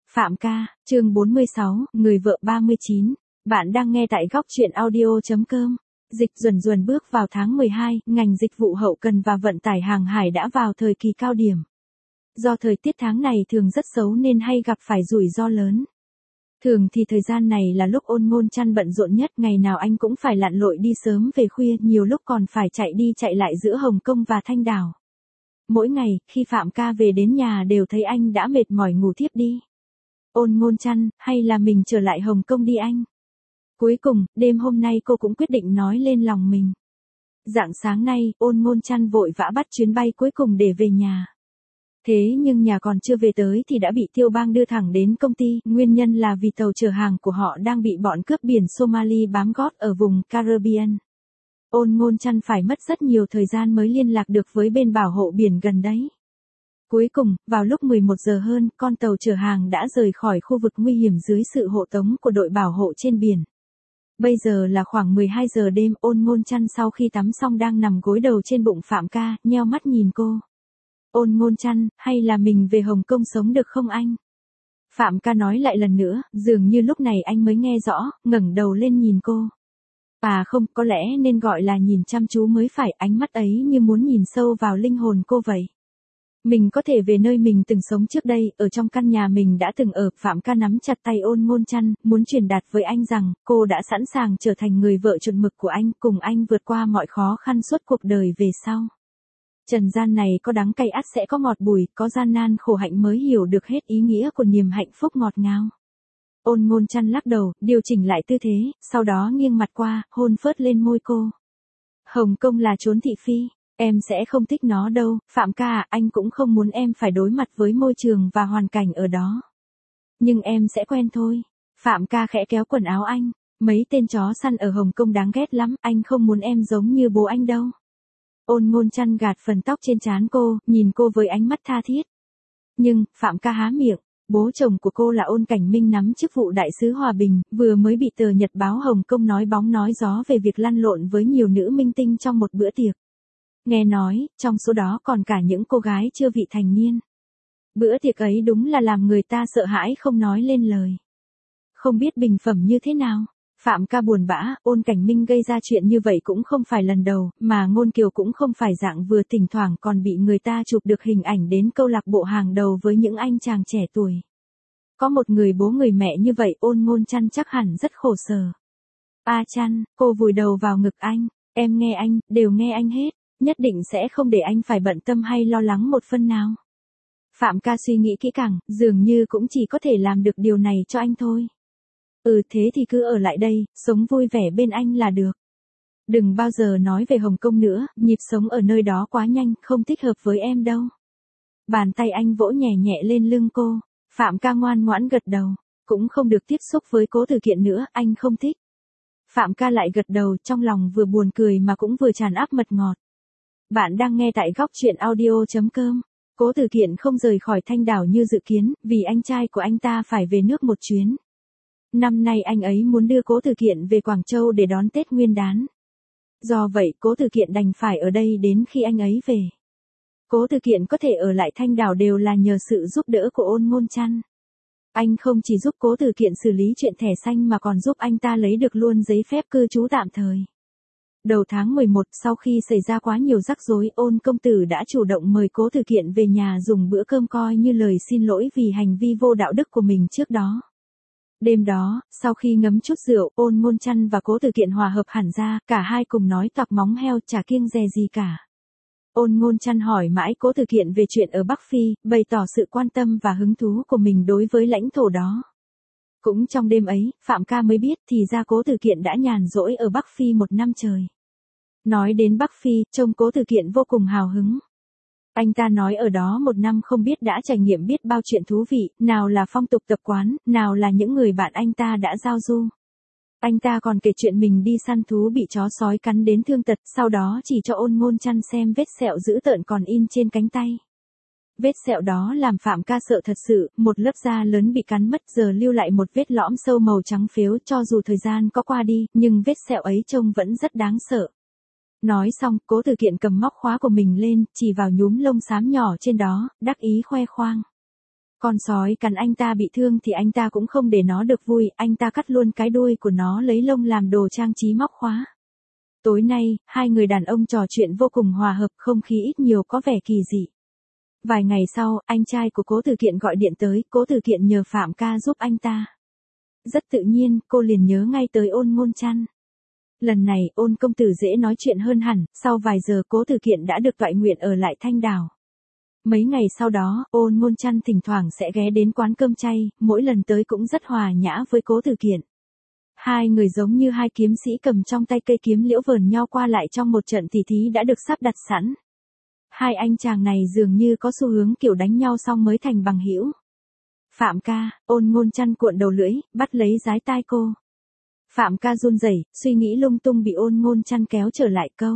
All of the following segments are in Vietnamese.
Phạm ca, chương 46, người vợ 39. Bạn đang nghe tại góc truyện audio.com. Dịch Duẩn Duẩn bước vào tháng 12, ngành dịch vụ hậu cần và vận tải hàng hải đã vào thời kỳ cao điểm. Do thời tiết tháng này thường rất xấu nên hay gặp phải rủi ro lớn. Thường thì thời gian này là lúc Ôn Ngôn Chăn bận rộn nhất, ngày nào anh cũng phải lặn lội đi sớm về khuya, nhiều lúc còn phải chạy đi chạy lại giữa Hồng Kông và Thanh Đảo. Mỗi ngày, khi Phạm ca về đến nhà đều thấy anh đã mệt mỏi ngủ thiếp đi. Ôn Ngôn Chăn, hay là mình trở lại Hồng Kông đi anh? Cuối cùng, đêm hôm nay cô cũng quyết định nói lên lòng mình. Rạng sáng nay, Ôn Ngôn Chăn vội vã bắt chuyến bay cuối cùng để về nhà. Thế nhưng nhà còn chưa về tới thì đã bị Tiêu Bang đưa thẳng đến công ty, nguyên nhân là vì tàu chở hàng của họ đang bị bọn cướp biển Somali bám gót ở vùng Caribbean. Ôn Ngôn Chăn phải mất rất nhiều thời gian mới liên lạc được với bên bảo hộ biển gần đấy. Cuối cùng, vào lúc 11 giờ hơn, con tàu chở hàng đã rời khỏi khu vực nguy hiểm dưới sự hộ tống của đội bảo hộ trên biển. Bây giờ là khoảng 12 giờ đêm, Ôn Ngôn Chăn sau khi tắm xong đang nằm gối đầu trên bụng Phạm ca, nheo mắt nhìn cô. Ôn Ngôn Chăn, hay là mình về Hồng Kông sống được không anh? Phạm ca nói lại lần nữa, dường như lúc này anh mới nghe rõ, ngẩng đầu lên nhìn cô. À không, có lẽ nên gọi là nhìn chăm chú mới phải, ánh mắt ấy như muốn nhìn sâu vào linh hồn cô vậy. Mình có thể về nơi mình từng sống trước đây, ở trong căn nhà mình đã từng ở. Phạm ca nắm chặt tay Ôn Ngôn Chăn, muốn truyền đạt với anh rằng, cô đã sẵn sàng trở thành người vợ chuẩn mực của anh, cùng anh vượt qua mọi khó khăn suốt cuộc đời về sau. Trần gian này có đắng cay ắt sẽ có ngọt bùi, có gian nan khổ hạnh mới hiểu được hết ý nghĩa của niềm hạnh phúc ngọt ngào. Ôn Ngôn Chăn lắc đầu, điều chỉnh lại tư thế, sau đó nghiêng mặt qua, hôn phớt lên môi cô. Hồng Kông là chốn thị phi. Em sẽ không thích nó đâu, Phạm ca à, anh cũng không muốn em phải đối mặt với môi trường và hoàn cảnh ở đó. Nhưng em sẽ quen thôi. Phạm ca khẽ kéo quần áo anh. Mấy tên chó săn ở Hồng Kông đáng ghét lắm, anh không muốn em giống như bố anh đâu. Ôn Ngôn Chăn gạt phần tóc trên trán cô, nhìn cô với ánh mắt tha thiết. Nhưng, Phạm ca há miệng, bố chồng của cô là Ôn Cảnh Minh nắm chức vụ đại sứ hòa bình, vừa mới bị tờ Nhật báo Hồng Kông nói bóng nói gió về việc lăn lộn với nhiều nữ minh tinh trong một bữa tiệc. Nghe nói, trong số đó còn cả những cô gái chưa vị thành niên. Bữa tiệc ấy đúng là làm người ta sợ hãi không nói lên lời. Không biết bình phẩm như thế nào. Phạm ca buồn bã, Ôn Cảnh Minh gây ra chuyện như vậy cũng không phải lần đầu, mà Ngôn Kiều cũng không phải dạng vừa, thỉnh thoảng còn bị người ta chụp được hình ảnh đến câu lạc bộ hàng đầu với những anh chàng trẻ tuổi. Có một người bố người mẹ như vậy, Ôn Ngôn Chăn chắc hẳn rất khổ sở. A Chăn, cô vùi đầu vào ngực anh, em nghe anh, đều nghe anh hết. Nhất định sẽ không để anh phải bận tâm hay lo lắng một phân nào. Phạm ca suy nghĩ kỹ càng, dường như cũng chỉ có thể làm được điều này cho anh thôi. Thế thì cứ ở lại đây, sống vui vẻ bên anh là được. Đừng bao giờ nói về Hồng Kông nữa, nhịp sống ở nơi đó quá nhanh, không thích hợp với em đâu. Bàn tay anh vỗ nhẹ nhẹ lên lưng cô. Phạm ca ngoan ngoãn gật đầu. Cũng không được tiếp xúc với Cố Tử Kiện nữa, anh không thích. Phạm ca lại gật đầu, trong lòng vừa buồn cười mà cũng vừa tràn áp mật ngọt. Bạn đang nghe tại góc truyện audio.com. Cố Tử Kiện không rời khỏi Thanh Đảo như dự kiến, vì anh trai của anh ta phải về nước một chuyến. Năm nay anh ấy muốn đưa Cố Tử Kiện về Quảng Châu để đón Tết Nguyên đán. Do vậy, Cố Tử Kiện đành phải ở đây đến khi anh ấy về. Cố Tử Kiện có thể ở lại Thanh Đảo đều là nhờ sự giúp đỡ của Ôn Ngôn Chăn. Anh không chỉ giúp Cố Tử Kiện xử lý chuyện thẻ xanh mà còn giúp anh ta lấy được luôn giấy phép cư trú tạm thời. Đầu tháng 11, sau khi xảy ra quá nhiều rắc rối, Ôn công tử đã chủ động mời Cố Tử Kiện về nhà dùng bữa cơm coi như lời xin lỗi vì hành vi vô đạo đức của mình trước đó. Đêm đó, sau khi ngấm chút rượu, Ôn Ngôn Chăn và Cố Tử Kiện hòa hợp hẳn ra, cả hai cùng nói toạc móng heo, chả kiêng dè gì cả. Ôn Ngôn Chăn hỏi mãi Cố Tử Kiện về chuyện ở Bắc Phi, bày tỏ sự quan tâm và hứng thú của mình đối với lãnh thổ đó. Cũng trong đêm ấy, Phạm ca mới biết thì ra Cố Tử Kiện đã nhàn rỗi ở Bắc Phi một năm trời. Nói đến Bắc Phi, trông Cố Tử Kiện vô cùng hào hứng. Anh ta nói ở đó một năm không biết đã trải nghiệm biết bao chuyện thú vị, nào là phong tục tập quán, nào là những người bạn anh ta đã giao du. Anh ta còn kể chuyện mình đi săn thú bị chó sói cắn đến thương tật, sau đó chỉ cho Ôn Ngôn Chăn xem vết sẹo dữ tợn còn in trên cánh tay. Vết sẹo đó làm Phạm ca sợ thật sự, một lớp da lớn bị cắn mất giờ lưu lại một vết lõm sâu màu trắng phếu, cho dù thời gian có qua đi, nhưng vết sẹo ấy trông vẫn rất đáng sợ. Nói xong, Cố Tử Kiện cầm móc khóa của mình lên, chỉ vào nhúm lông xám nhỏ trên đó, đắc ý khoe khoang. Con sói cắn anh ta bị thương thì anh ta cũng không để nó được vui, anh ta cắt luôn cái đuôi của nó lấy lông làm đồ trang trí móc khóa. Tối nay, hai người đàn ông trò chuyện vô cùng hòa hợp, không khí ít nhiều có vẻ kỳ dị. Vài ngày sau, anh trai của Cố Tử Kiện gọi điện tới, Cố Tử Kiện nhờ Phạm ca giúp anh ta. Rất tự nhiên, cô liền nhớ ngay tới Ôn Ngôn Chăn. Lần này, Ôn công tử dễ nói chuyện hơn hẳn, sau vài giờ Cố Tử Kiện đã được toại nguyện ở lại Thanh Đảo. Mấy ngày sau đó, Ôn Ngôn Chăn thỉnh thoảng sẽ ghé đến quán cơm chay, mỗi lần tới cũng rất hòa nhã với Cố Tử Kiện. Hai người giống như hai kiếm sĩ cầm trong tay cây kiếm liễu vờn nhau qua lại trong một trận tỉ thí đã được sắp đặt sẵn. Hai anh chàng này dường như có xu hướng kiểu đánh nhau xong mới thành bằng hữu. Phạm ca, Ôn Ngôn Chăn cuộn đầu lưỡi, bắt lấy dái tai cô. Phạm ca run rẩy, suy nghĩ lung tung bị Ôn Ngôn Chăn kéo trở lại câu.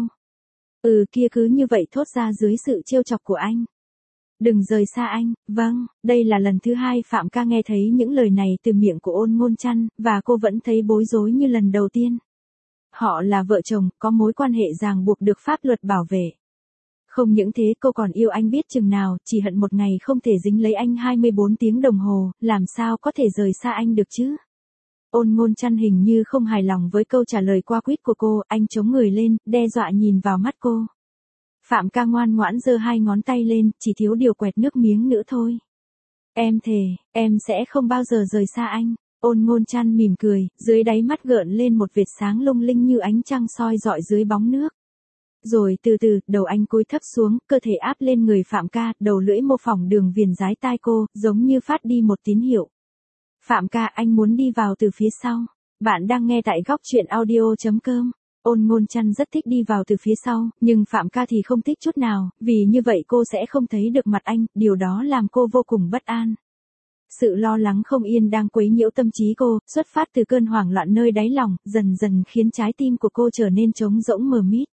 Kia cứ như vậy thốt ra dưới sự trêu chọc của anh. Đừng rời xa anh, vâng, đây là lần thứ hai Phạm ca nghe thấy những lời này từ miệng của Ôn Ngôn Chăn, và cô vẫn thấy bối rối như lần đầu tiên. Họ là vợ chồng, có mối quan hệ ràng buộc được pháp luật bảo vệ. Không những thế cô còn yêu anh biết chừng nào, chỉ hận một ngày không thể dính lấy anh 24 tiếng đồng hồ, làm sao có thể rời xa anh được chứ? Ôn Ngôn Chăn hình như không hài lòng với câu trả lời qua quýt của cô, anh chống người lên, đe dọa nhìn vào mắt cô. Phạm ca ngoan ngoãn giơ hai ngón tay lên, chỉ thiếu điều quẹt nước miếng nữa thôi. Em thề, em sẽ không bao giờ rời xa anh. Ôn Ngôn Chăn mỉm cười, dưới đáy mắt gợn lên một vệt sáng lung linh như ánh trăng soi rọi dưới bóng nước. Rồi từ từ, đầu anh cúi thấp xuống, cơ thể áp lên người Phạm ca, đầu lưỡi mô phỏng đường viền dái tai cô, giống như phát đi một tín hiệu. Phạm ca, anh muốn đi vào từ phía sau. Bạn đang nghe tại góc truyện audio.com. Ôn Ngôn Chăn rất thích đi vào từ phía sau, nhưng Phạm ca thì không thích chút nào, vì như vậy cô sẽ không thấy được mặt anh, điều đó làm cô vô cùng bất an. Sự lo lắng không yên đang quấy nhiễu tâm trí cô, xuất phát từ cơn hoảng loạn nơi đáy lòng, dần dần khiến trái tim của cô trở nên trống rỗng mờ mịt.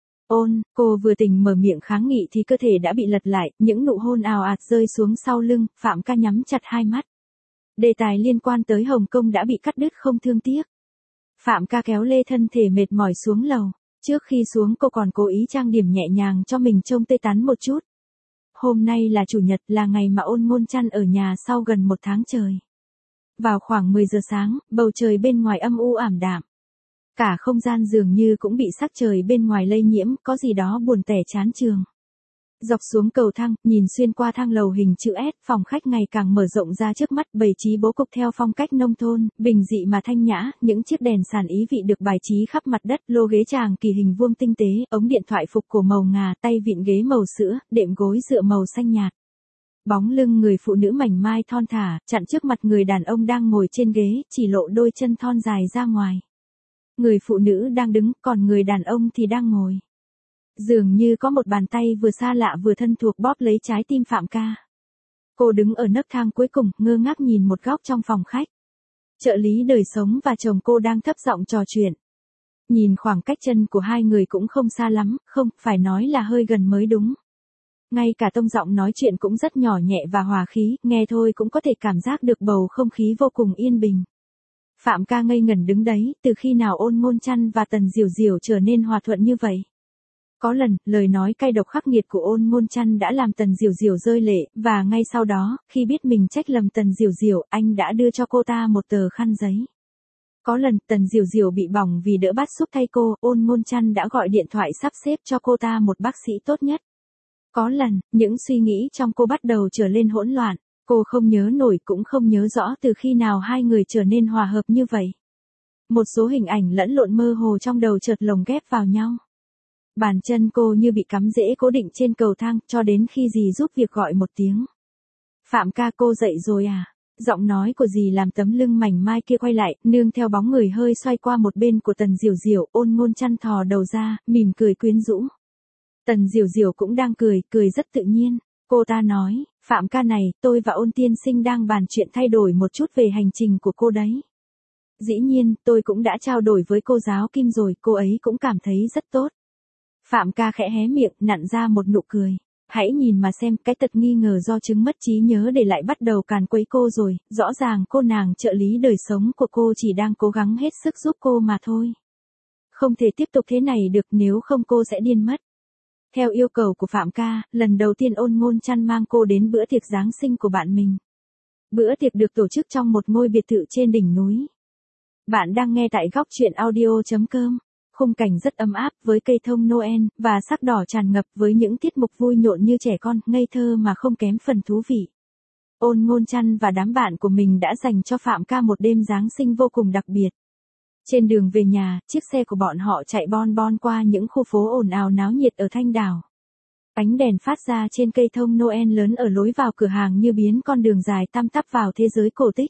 Cô vừa tỉnh mở miệng kháng nghị thì cơ thể đã bị lật lại, những nụ hôn ào ạt rơi xuống sau lưng, Phạm ca nhắm chặt hai mắt. Đề tài liên quan tới Hồng Kông đã bị cắt đứt không thương tiếc. Phạm ca kéo lê thân thể mệt mỏi xuống lầu. Trước khi xuống cô còn cố ý trang điểm nhẹ nhàng cho mình trông tươi tắn một chút. Hôm nay là Chủ nhật, là ngày mà Ôn Ngôn Chăn ở nhà sau gần một tháng trời. Vào khoảng 10 giờ sáng, bầu trời bên ngoài âm u ảm đạm. Cả không gian dường như cũng bị sắc trời bên ngoài lây nhiễm, có gì đó buồn tẻ chán chường. Dọc xuống cầu thang, nhìn xuyên qua thang lầu hình chữ S, phòng khách ngày càng mở rộng ra trước mắt, bày trí bố cục theo phong cách nông thôn, bình dị mà thanh nhã, những chiếc đèn sàn ý vị được bài trí khắp mặt đất, lô ghế tràng kỳ hình vuông tinh tế, ống điện thoại phục của màu ngà, tay vịn ghế màu sữa, đệm gối dựa màu xanh nhạt. Bóng lưng người phụ nữ mảnh mai thon thả, chặn trước mặt người đàn ông đang ngồi trên ghế, chỉ lộ đôi chân thon dài ra ngoài. Người phụ nữ đang đứng, còn người đàn ông thì đang ngồi. Dường như có một bàn tay vừa xa lạ vừa thân thuộc bóp lấy trái tim Phạm ca. Cô đứng ở nấc thang cuối cùng, ngơ ngác nhìn một góc trong phòng khách. Trợ lý đời sống và chồng cô đang thấp giọng trò chuyện. Nhìn khoảng cách chân của hai người cũng không xa lắm, không, phải nói là hơi gần mới đúng. Ngay cả tông giọng nói chuyện cũng rất nhỏ nhẹ và hòa khí, nghe thôi cũng có thể cảm giác được bầu không khí vô cùng yên bình. Phạm ca ngây ngẩn đứng đấy, từ khi nào Ôn Ngôn Chăn và Tần Diểu Diểu trở nên hòa thuận như vậy? Có lần, lời nói cay độc khắc nghiệt của Ôn Ngôn Chăn đã làm Tần Diểu Diểu rơi lệ, và ngay sau đó, khi biết mình trách lầm Tần Diểu Diểu, anh đã đưa cho cô ta một tờ khăn giấy. Có lần, Tần Diểu Diểu bị bỏng vì đỡ bát súp thay cô, Ôn Ngôn Chăn đã gọi điện thoại sắp xếp cho cô ta một bác sĩ tốt nhất. Có lần, những suy nghĩ trong cô bắt đầu trở lên hỗn loạn, cô không nhớ nổi cũng không nhớ rõ từ khi nào hai người trở nên hòa hợp như vậy. Một số hình ảnh lẫn lộn mơ hồ trong đầu chợt lồng ghép vào nhau. Bàn chân cô như bị cắm rễ cố định trên cầu thang, cho đến khi dì giúp việc gọi một tiếng. Phạm ca, cô dậy rồi à? Giọng nói của dì làm tấm lưng mảnh mai kia quay lại, nương theo bóng người hơi xoay qua một bên của Tần Diểu Diểu, Ôn Ngôn Chăn thò đầu ra, mỉm cười quyến rũ. Tần Diểu Diểu cũng đang cười, cười rất tự nhiên. Cô ta nói, Phạm ca này, tôi và Ôn tiên sinh đang bàn chuyện thay đổi một chút về hành trình của cô đấy. Dĩ nhiên, tôi cũng đã trao đổi với cô giáo Kim rồi, cô ấy cũng cảm thấy rất tốt. Phạm ca khẽ hé miệng, nặn ra một nụ cười. Hãy nhìn mà xem, cái tật nghi ngờ do chứng mất trí nhớ để lại bắt đầu càn quấy cô rồi, rõ ràng cô nàng trợ lý đời sống của cô chỉ đang cố gắng hết sức giúp cô mà thôi. Không thể tiếp tục thế này được, nếu không cô sẽ điên mất. Theo yêu cầu của Phạm ca, lần đầu tiên Ôn Ngôn Chăn mang cô đến bữa tiệc Giáng sinh của bạn mình. Bữa tiệc được tổ chức trong một ngôi biệt thự trên đỉnh núi. Bạn đang nghe tại góc truyện audio.com. Khung cảnh rất ấm áp với cây thông Noel và sắc đỏ tràn ngập với những tiết mục vui nhộn như trẻ con, ngây thơ mà không kém phần thú vị. Ôn Ngôn Chăn và đám bạn của mình đã dành cho Phạm Ca một đêm Giáng sinh vô cùng đặc biệt. Trên đường về nhà, chiếc xe của bọn họ chạy bon bon qua những khu phố ồn ào náo nhiệt ở Thanh Đảo. Ánh đèn phát ra trên cây thông Noel lớn ở lối vào cửa hàng như biến con đường dài tăm tắp vào thế giới cổ tích.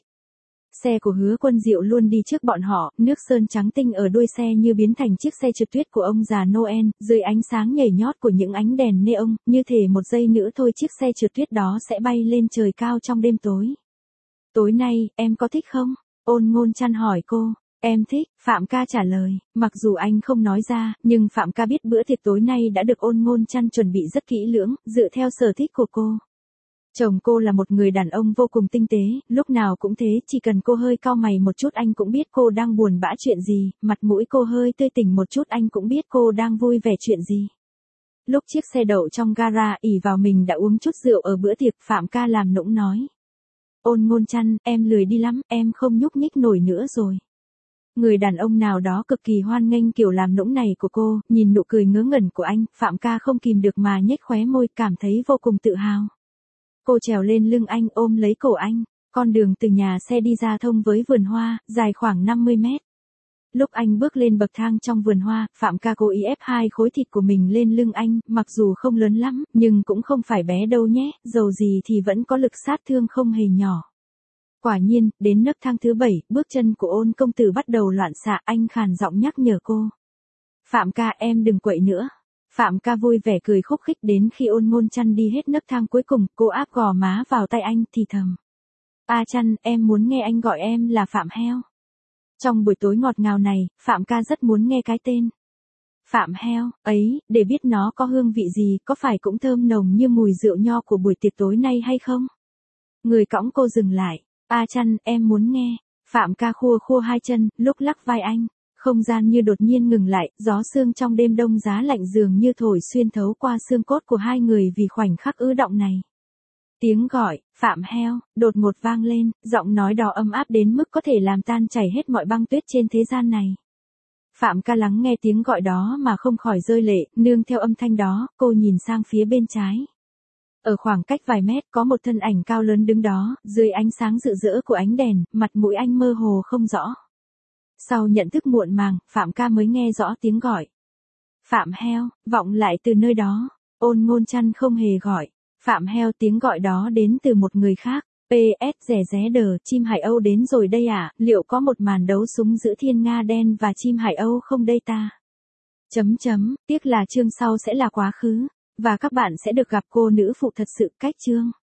Xe của Hứa Quân Diệu luôn đi trước bọn họ, nước sơn trắng tinh ở đuôi xe như biến thành chiếc xe trượt tuyết của ông già Noel, dưới ánh sáng nhảy nhót của những ánh đèn neon, như thể một giây nữa thôi chiếc xe trượt tuyết đó sẽ bay lên trời cao trong đêm tối. Tối nay, em có thích không? Ôn Ngôn Chăn hỏi cô. Em thích, Phạm Ca trả lời, mặc dù anh không nói ra, nhưng Phạm Ca biết bữa tiệc tối nay đã được Ôn Ngôn Chăn chuẩn bị rất kỹ lưỡng, dựa theo sở thích của cô. Chồng cô là một người đàn ông vô cùng tinh tế, lúc nào cũng thế, chỉ cần cô hơi cau mày một chút anh cũng biết cô đang buồn bã chuyện gì, mặt mũi cô hơi tươi tỉnh một chút anh cũng biết cô đang vui vẻ chuyện gì. Lúc chiếc xe đậu trong gara, ỷ vào mình đã uống chút rượu ở bữa tiệc, Phạm Ca làm nũng nói. Ôn Ngôn Chăn, em lười đi lắm, em không nhúc nhích nổi nữa rồi. Người đàn ông nào đó cực kỳ hoan nghênh kiểu làm nũng này của cô, nhìn nụ cười ngớ ngẩn của anh, Phạm Ca không kìm được mà nhếch khóe môi, cảm thấy vô cùng tự hào. Cô trèo lên lưng anh, ôm lấy cổ anh, con đường từ nhà xe đi ra thông với vườn hoa, dài khoảng 50 mét. Lúc anh bước lên bậc thang trong vườn hoa, Phạm Ca cố ý ép hai khối thịt của mình lên lưng anh, mặc dù không lớn lắm, nhưng cũng không phải bé đâu nhé, dầu gì thì vẫn có lực sát thương không hề nhỏ. Quả nhiên, đến nấc thang thứ 7, bước chân của Ôn công tử bắt đầu loạn xạ, anh khàn giọng nhắc nhở cô. Phạm Ca, em đừng quậy nữa. Phạm Ca vui vẻ cười khúc khích, đến khi Ôn Ngôn Chăn đi hết nấc thang cuối cùng, cô áp gò má vào tay anh thì thầm. Chăn, em muốn nghe anh gọi em là Phạm Heo. Trong buổi tối ngọt ngào này, Phạm Ca rất muốn nghe cái tên. Phạm Heo, ấy, để biết nó có hương vị gì, có phải cũng thơm nồng như mùi rượu nho của buổi tiệc tối nay hay không? Người cõng cô dừng lại. Chăn, em muốn nghe. Phạm Ca khua khua hai chân, lúc lắc vai anh. Không gian như đột nhiên ngừng lại, gió sương trong đêm đông giá lạnh dường như thổi xuyên thấu qua xương cốt của hai người vì khoảnh khắc ứ động này. Tiếng gọi, Phạm Heo, đột ngột vang lên, giọng nói đó ấm áp đến mức có thể làm tan chảy hết mọi băng tuyết trên thế gian này. Phạm Ca lắng nghe tiếng gọi đó mà không khỏi rơi lệ, nương theo âm thanh đó, cô nhìn sang phía bên trái. Ở khoảng cách vài mét có một thân ảnh cao lớn đứng đó, dưới ánh sáng rực rỡ của ánh đèn, mặt mũi anh mơ hồ không rõ. Sau nhận thức muộn màng, Phạm Ca mới nghe rõ tiếng gọi. Phạm Heo, vọng lại từ nơi đó. Ôn Ngôn Chăn không hề gọi. Phạm Heo, tiếng gọi đó đến từ một người khác. PS rẻ ré đờ, chim Hải Âu đến rồi đây à, liệu có một màn đấu súng giữa thiên nga đen và chim Hải Âu không đây ta? Tiếc là chương sau sẽ là quá khứ, và các bạn sẽ được gặp cô nữ phụ thật sự cách chương.